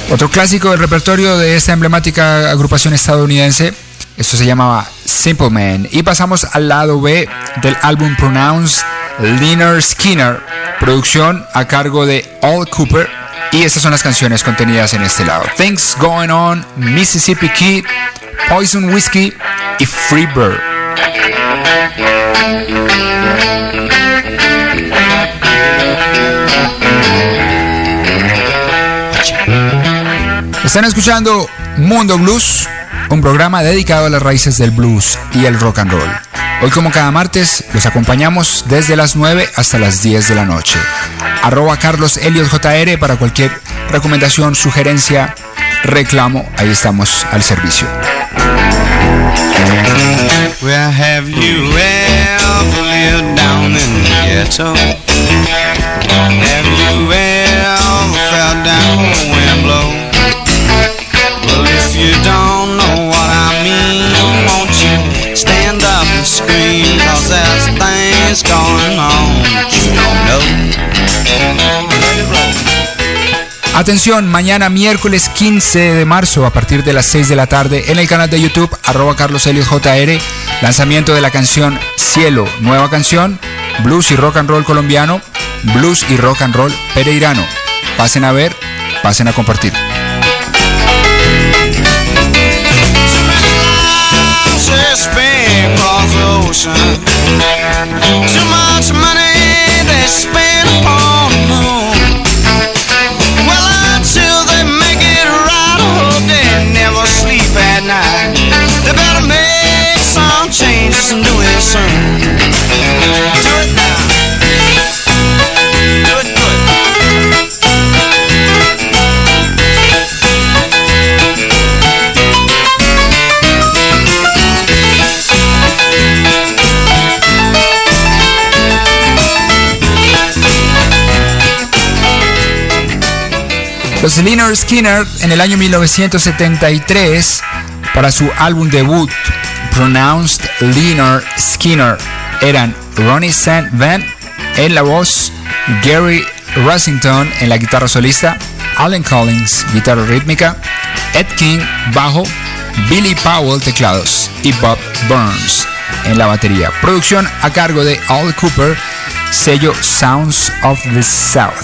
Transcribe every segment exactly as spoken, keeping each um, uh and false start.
Otro clásico del repertorio de esta emblemática agrupación estadounidense, esto se llamaba Simple Man. Y pasamos al lado B del álbum Pronounced, Lynyrd Skynyrd, producción a cargo de Al Kooper. Y estas son las canciones contenidas en este lado: Things Going On, Mississippi Kid, Poison Whiskey y Free Bird. Están escuchando Mundo Blues, un programa dedicado a las raíces del blues y el rock and roll. Hoy, como cada martes, los acompañamos desde las nueve hasta las diez de la noche. Arroba Carlos Elliot J R para cualquier recomendación, sugerencia, reclamo. Ahí estamos al servicio. Where have you ever lived down in the ghetto? Have you ever felt that cold wind blow? Well, if you don't know what I mean, won't you stand up and scream? Cause there's things going on that you don't know. Atención, mañana miércoles quince de marzo a partir de las seis de la tarde en el canal de YouTube arroba Carlos Elliot J R, lanzamiento de la canción Cielo, nueva canción, blues y rock and roll colombiano, blues y rock and roll pereirano. Pasen a ver, pasen a compartir. They better make some changes and do it soon. Do it now. Do it good. Los Lynyrd Skynyrd en el año mil novecientos setenta y tres, para su álbum debut Pronounced Lynyrd Skynyrd, eran Ronnie Saint Van en la voz, Gary Rossington en la guitarra solista, Allen Collins guitarra rítmica, Ed King bajo, Billy Powell teclados y Bob Burns en la batería. Producción a cargo de Al Kooper, sello Sounds of the South.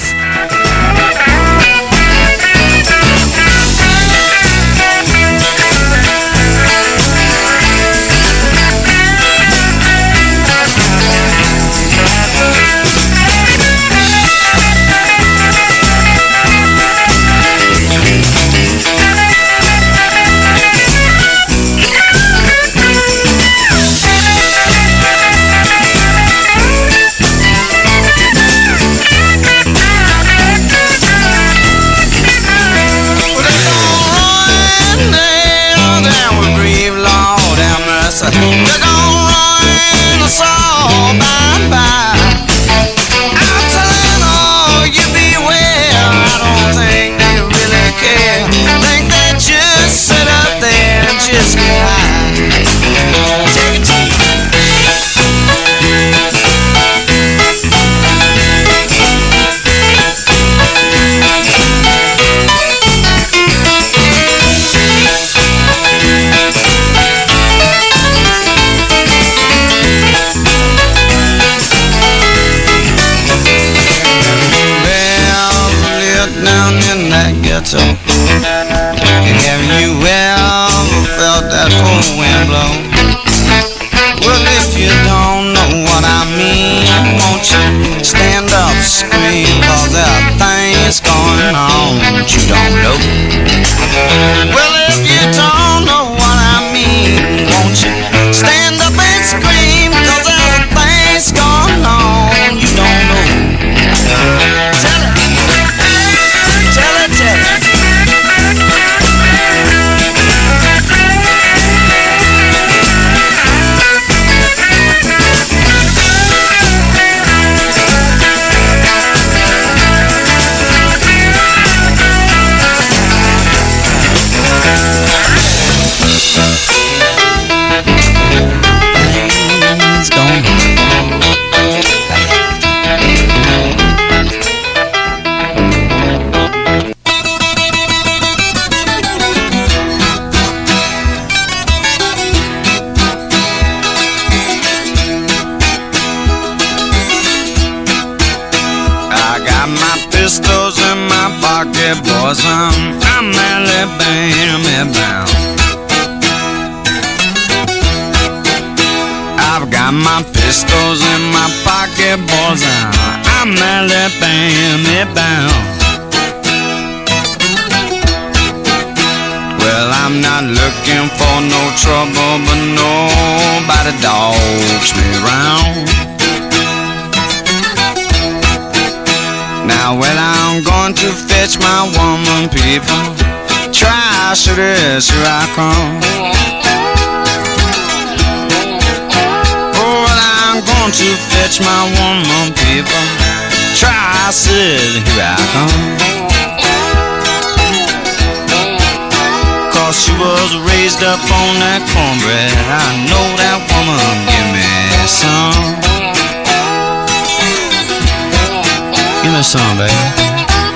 They're gonna run us all by by. I'm telling all you beware. I don't think they really care. Think they just sit up there and just get high. Take it easy. So, have you ever felt that cold wind blow? Well, if you don't know what I mean, won't you stand up and scream? Cause there are things going on that you don't know. Well, if you don't know what I mean, won't you stand up and scream? Cause there are things going on you don't know. Tell it. Tell it, tell it. pistols in my pocket, boys. I'm, I'm Alabama bound. I've got my pistols in my pocket, boys. I'm, I'm Alabama bound. Well, I'm not looking for no trouble, but nobody dogs me around. Now, well, I'm going to fetch my woman, people. Try, should this, here I come. Oh, well, I'm going to fetch my woman, people. Try, said, here I come. She was raised up on that cornbread. I know that woman give me some. Give me some, baby.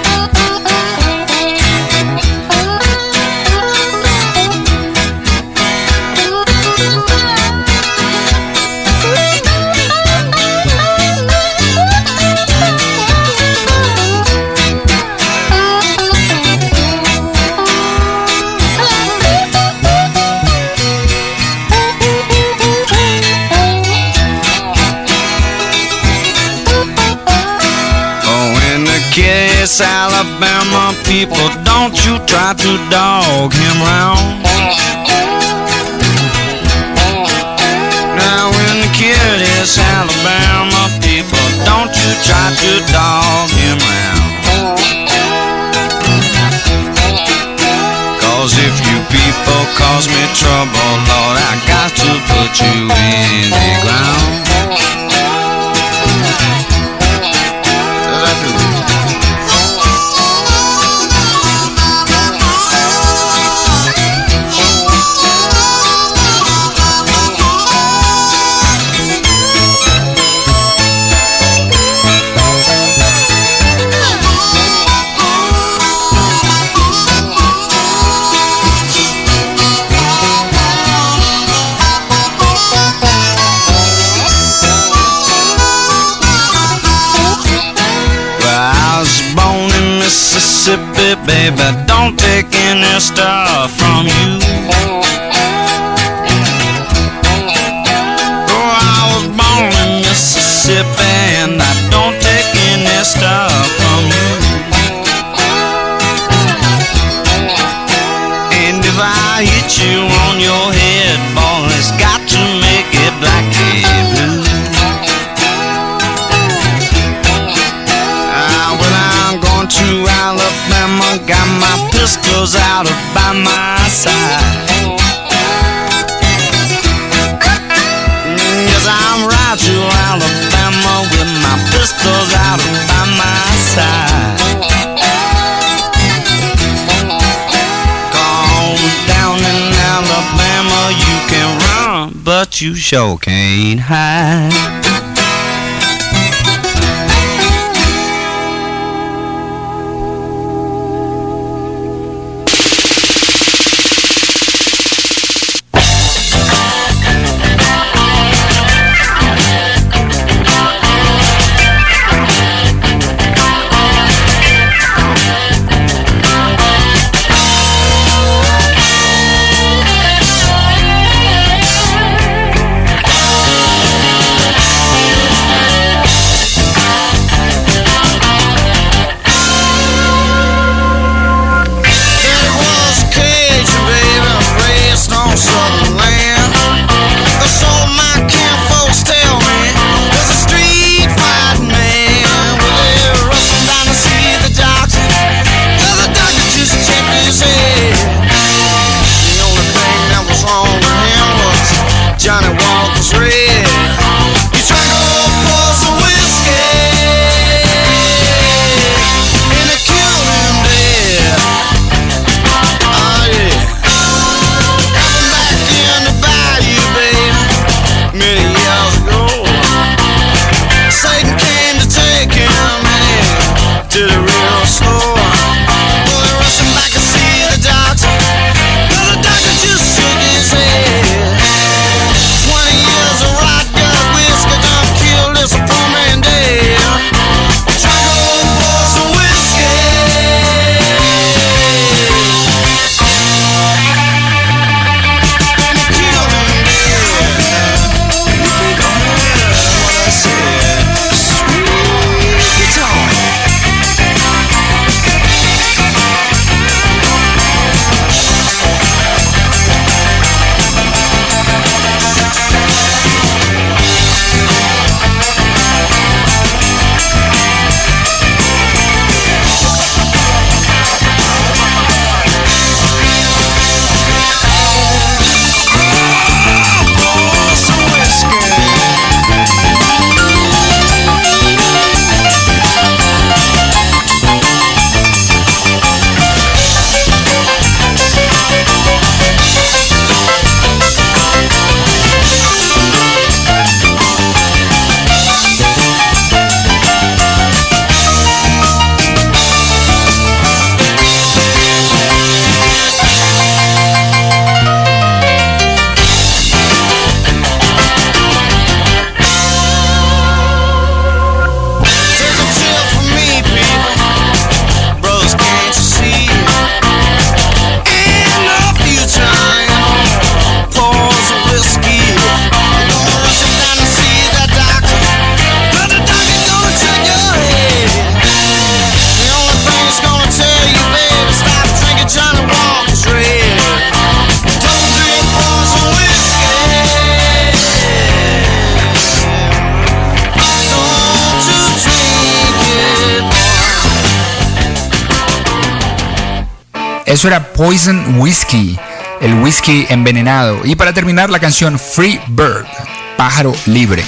Yes, Alabama people, don't you try to dog him round. Now when the kid is Alabama people, don't you try to dog him round. Cause if you people cause me trouble, Lord, I got to put you in the ground. Mississippi, baby, don't take any stuff from you. Oh, I was born in Mississippi, and I don't take any stuff from you. And if I hit you on your head, boy, it's got to make it black and blue. To Alabama, got my pistols out by my side. Yes, I'm right to Alabama with my pistols out by my side. Cause down in Alabama you can run, but you sure can't hide. Eso era Poison Whiskey, el whisky envenenado. Y para terminar, la canción Free Bird, pájaro libre.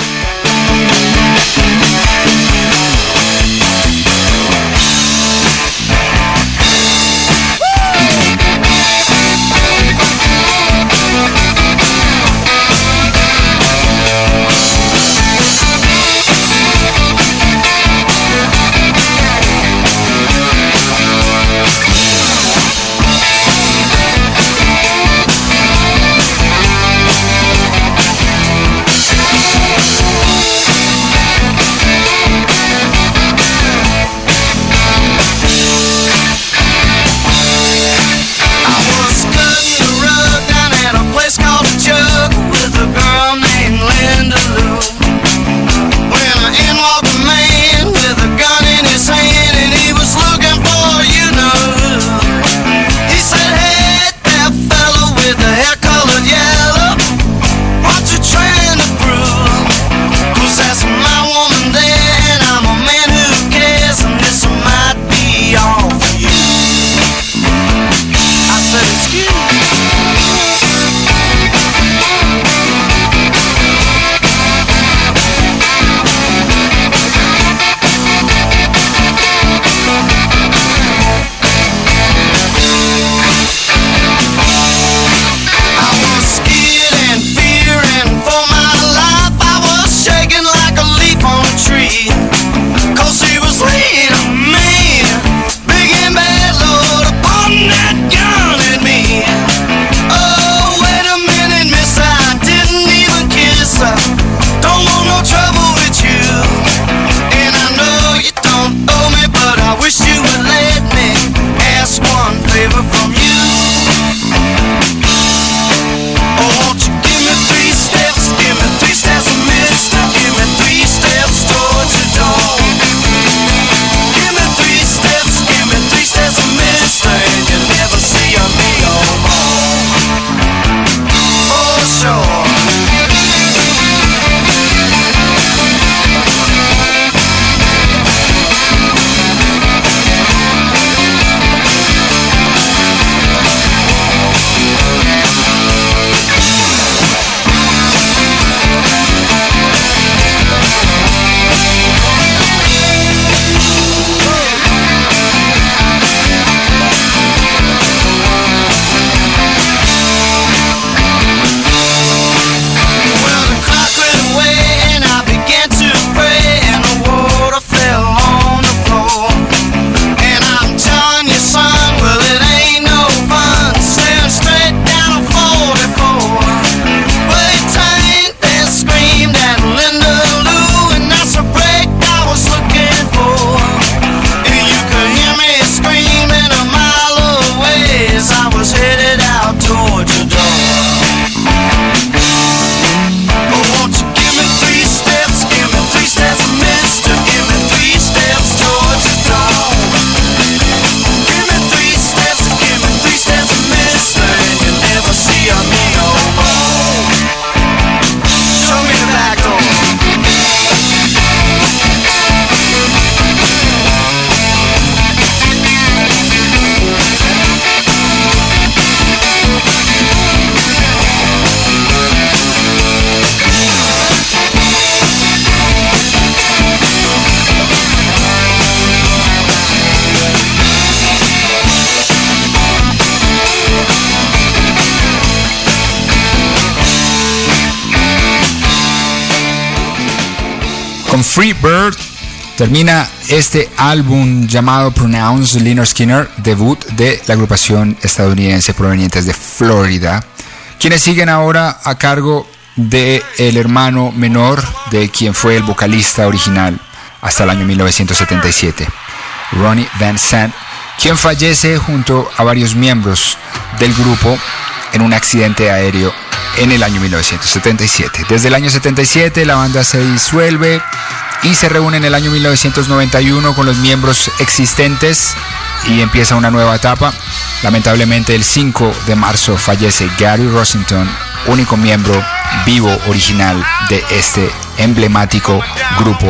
Con Free Bird termina este álbum llamado Pronounce de Lynyrd Skynyrd, debut de la agrupación estadounidense provenientes de Florida, quienes siguen ahora a cargo del hermano menor de quien fue el vocalista original hasta el año mil novecientos setenta y siete, Ronnie Van Zant, quien fallece junto a varios miembros del grupo en un accidente aéreo en el año mil novecientos setenta y siete. Desde el año setenta y siete la banda se disuelve y se reúne en el año mil novecientos noventa y uno con los miembros existentes y empieza una nueva etapa. Lamentablemente el cinco de marzo fallece Gary Rossington, único miembro vivo original de este emblemático grupo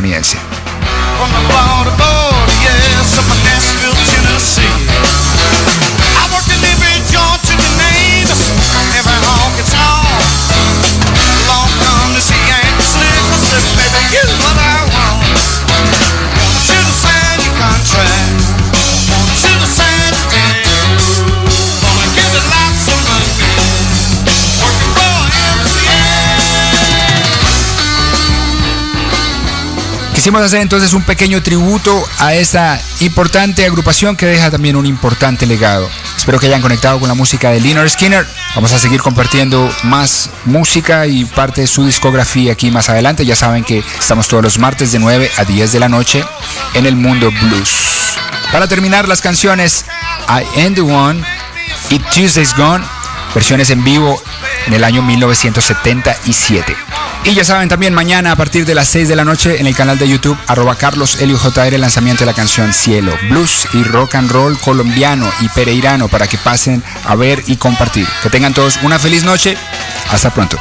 estadounidense. Quisimos hacer entonces un pequeño tributo a esta importante agrupación que deja también un importante legado. Espero que hayan conectado con la música de Lynyrd Skynyrd. Vamos a seguir compartiendo más música y parte de su discografía aquí más adelante. Ya saben que estamos todos los martes de nueve a diez de la noche en el Mundo Blues. Para terminar, las canciones I Am The One y Tuesday's Gone, versiones en vivo en el año mil novecientos setenta y siete. Y ya saben, también mañana a partir de las seis de la noche en el canal de YouTube arroba Carlos Helio J R, el lanzamiento de la canción Cielo, blues y rock and roll colombiano y pereirano para que pasen a ver y compartir. Que tengan todos una feliz noche. Hasta pronto.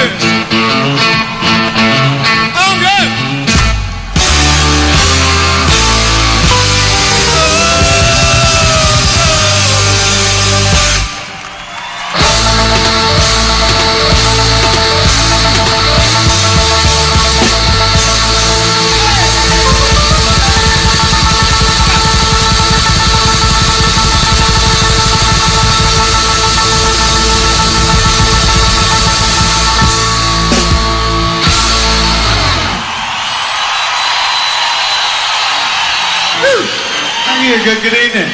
Good, good evening.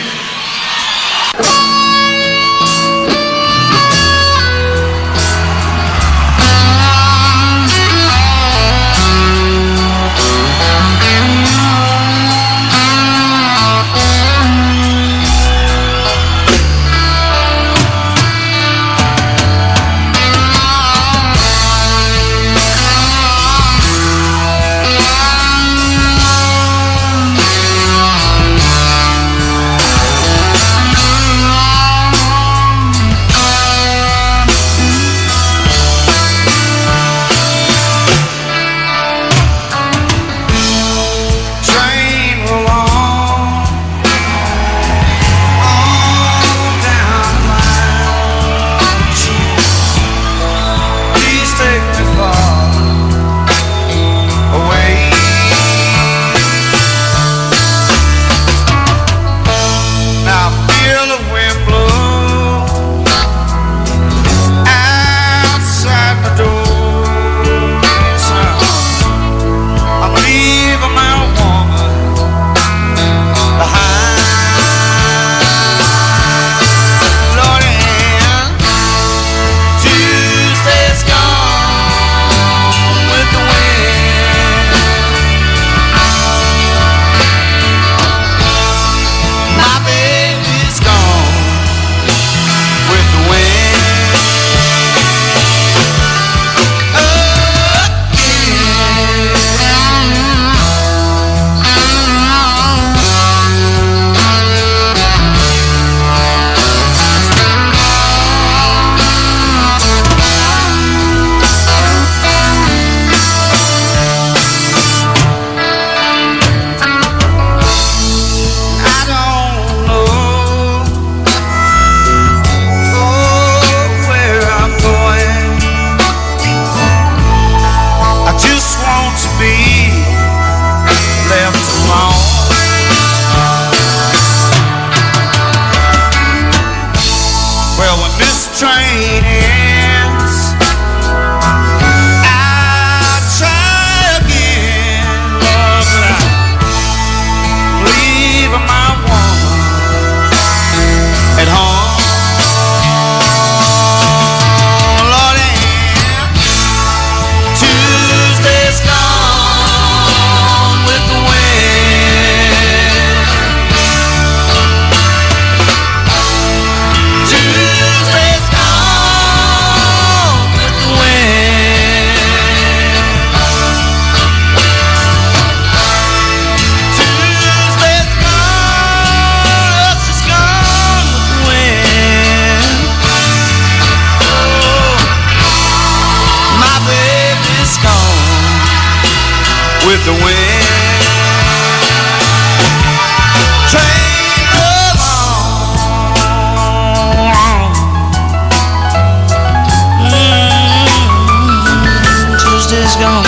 with the wind. Train along. Mm-hmm. Tuesday's gone.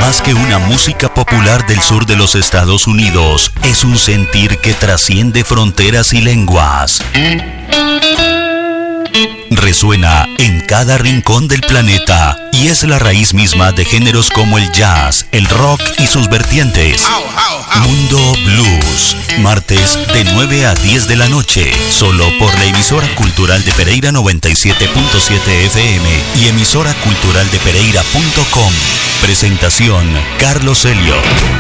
más que una música popular del sur de los Estados Unidos, es un sentir que trasciende fronteras y lenguas. Resuena en cada rincón del planeta y es la raíz misma de géneros como el jazz, el rock y sus vertientes. Mundo Blues, martes de nueve a diez de la noche, solo por la emisora cultural de Pereira noventa y siete punto siete F M y emisora cultural de pereira punto com. Presentación, Carlos Elliot.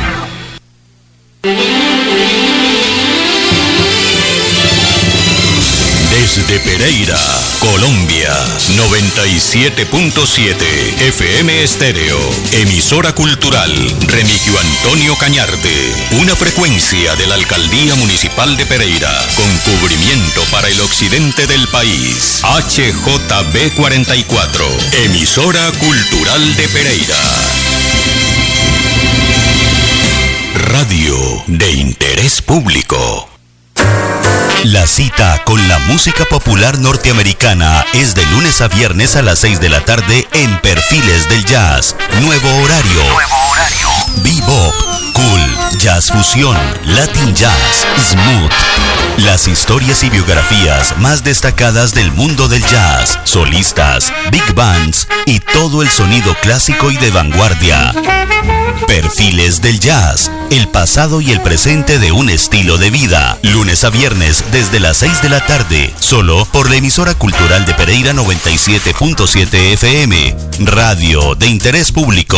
Desde Pereira, Colombia, noventa y siete punto siete F M Estéreo, emisora cultural Remigio Antonio Cañarte, una frecuencia de la Alcaldía Municipal de Pereira, con cubrimiento para el occidente del país, H J B cuarenta y cuatro, emisora cultural de Pereira. Radio de interés público. La cita con la música popular norteamericana es de lunes a viernes a las seis de la tarde en Perfiles del Jazz. Nuevo horario. Nuevo horario. Bebop, cool, jazz fusión, latin jazz, smooth. Las historias y biografías más destacadas del mundo del jazz, solistas, big bands y todo el sonido clásico y de vanguardia. Perfiles del Jazz, el pasado y el presente de un estilo de vida. Lunes a viernes desde las seis de la tarde, solo por la emisora cultural de Pereira noventa y siete punto siete F M, radio de interés público.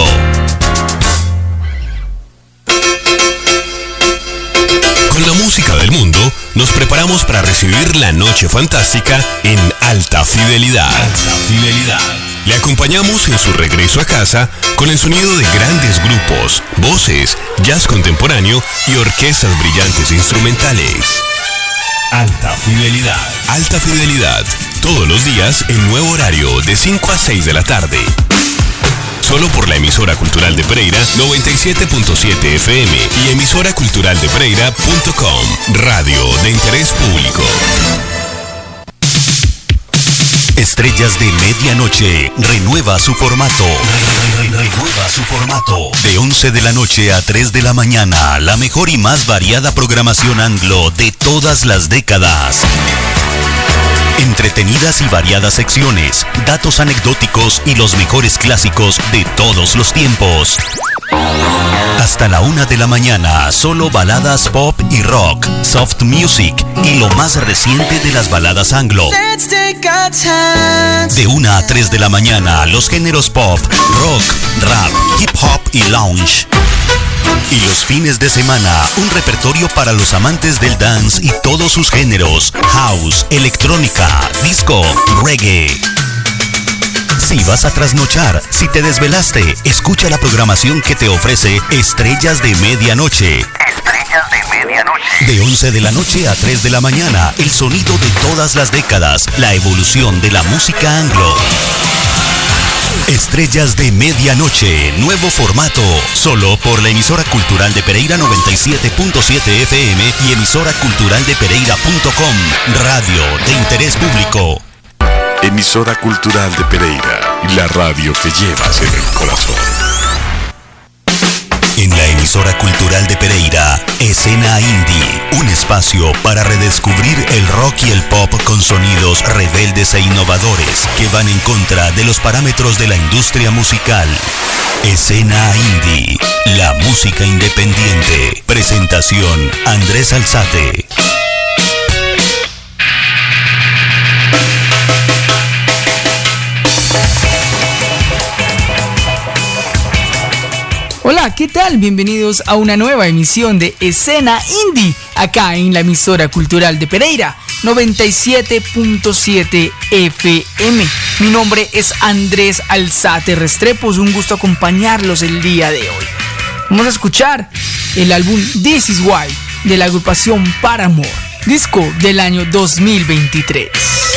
Con la música del mundo, nos preparamos para recibir la noche fantástica en Alta Fidelidad. Alta Fidelidad. Le acompañamos en su regreso a casa con el sonido de grandes grupos, voces, jazz contemporáneo y orquestas brillantes instrumentales. Alta Fidelidad. Alta Fidelidad. Todos los días en nuevo horario de cinco a seis de la tarde. Solo por la emisora cultural de Pereira noventa y siete punto siete F M y emisora cultural de pereira punto com. Radio de interés público. Estrellas de Medianoche renueva su formato. Renueva su formato. De once de la noche a tres de la mañana, la mejor y más variada programación anglo de todas las décadas. Entretenidas y variadas secciones, datos anecdóticos y los mejores clásicos de todos los tiempos. Hasta la una de la mañana, solo baladas pop y rock, soft music y lo más reciente de las baladas anglo. De una a tres de la mañana, los géneros pop, rock, rap, hip hop y lounge. Y los fines de semana, un repertorio para los amantes del dance y todos sus géneros, house, electrónica, disco, reggae. Si vas a trasnochar, si te desvelaste, escucha la programación que te ofrece Estrellas de Medianoche. Estrellas de Medianoche. De once de la noche a tres de la mañana, el sonido de todas las décadas, la evolución de la música anglo. Estrellas de Medianoche, nuevo formato, solo por la emisora cultural de Pereira noventa y siete punto siete F M y emisora cultural de pereira punto com, radio de interés público. Emisora cultural de Pereira, la radio que llevas en el corazón. En la emisora cultural de Pereira, Escena Indie, un espacio para redescubrir el rock y el pop con sonidos rebeldes e innovadores que van en contra de los parámetros de la industria musical. Escena Indie, la música independiente. Presentación, Andrés Alzate. Hola, ¿qué tal? Bienvenidos a una nueva emisión de Escena Indie, acá en la emisora cultural de Pereira, noventa y siete punto siete F M. Mi nombre es Andrés Alzate Restrepo, es un gusto acompañarlos el día de hoy. Vamos a escuchar el álbum This Is Why de la agrupación Paramore, disco del año dos mil veintitrés.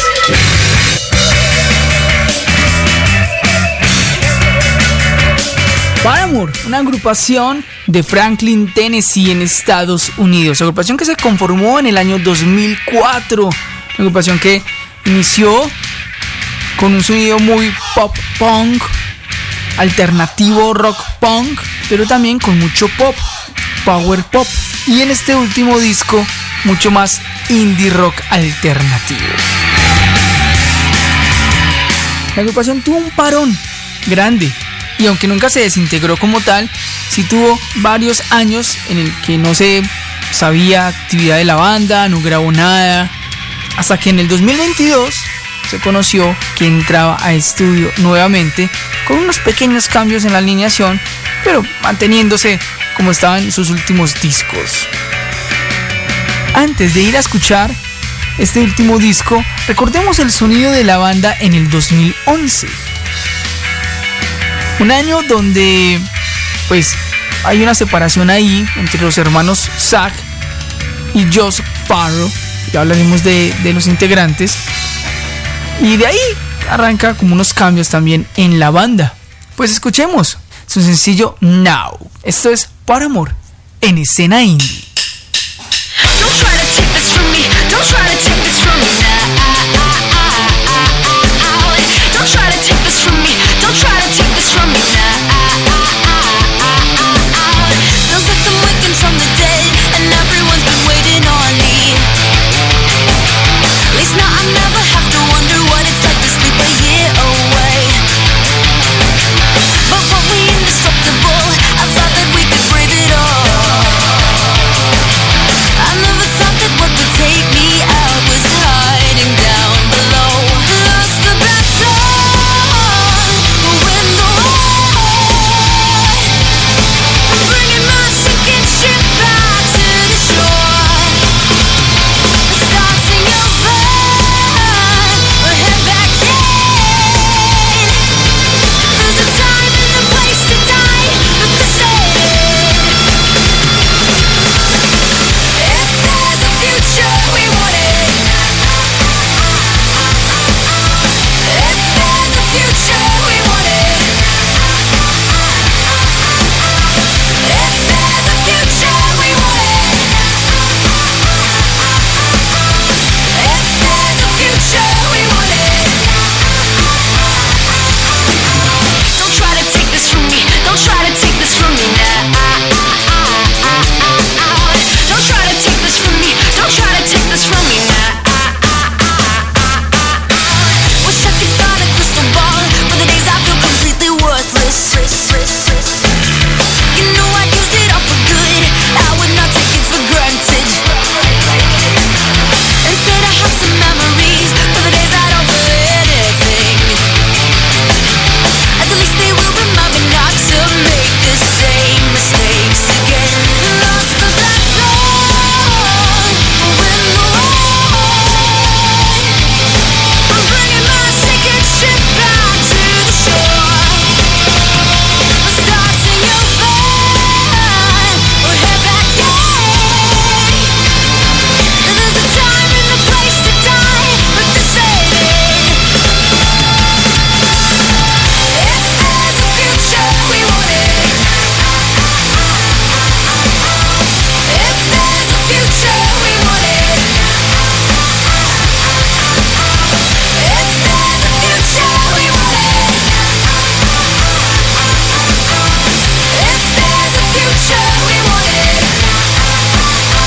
Paramore, una agrupación de Franklin, Tennessee, en Estados Unidos. Agrupación que se conformó en el año dos mil cuatro. Una agrupación que inició con un sonido muy pop punk, alternativo rock punk, pero también con mucho pop, power pop, y en este último disco mucho más indie rock alternativo. La agrupación tuvo un parón grande y aunque nunca se desintegró como tal, sí tuvo varios años en el que no se sabía actividad de la banda, no grabó nada, hasta que en el dos mil veintidós se conoció que entraba a estudio nuevamente con unos pequeños cambios en la alineación, pero manteniéndose como estaban en sus últimos discos. Antes de ir a escuchar este último disco, recordemos el sonido de la banda en el dos mil once. Un año donde pues hay una separación ahí entre los hermanos Zach y Josh Farro. Ya hablaremos de, de los integrantes. Y de ahí arranca como unos cambios también en la banda. Pues escuchemos su sencillo Now. Esto es Paramore en Escena Indie. Don't try to take this from me. Don't try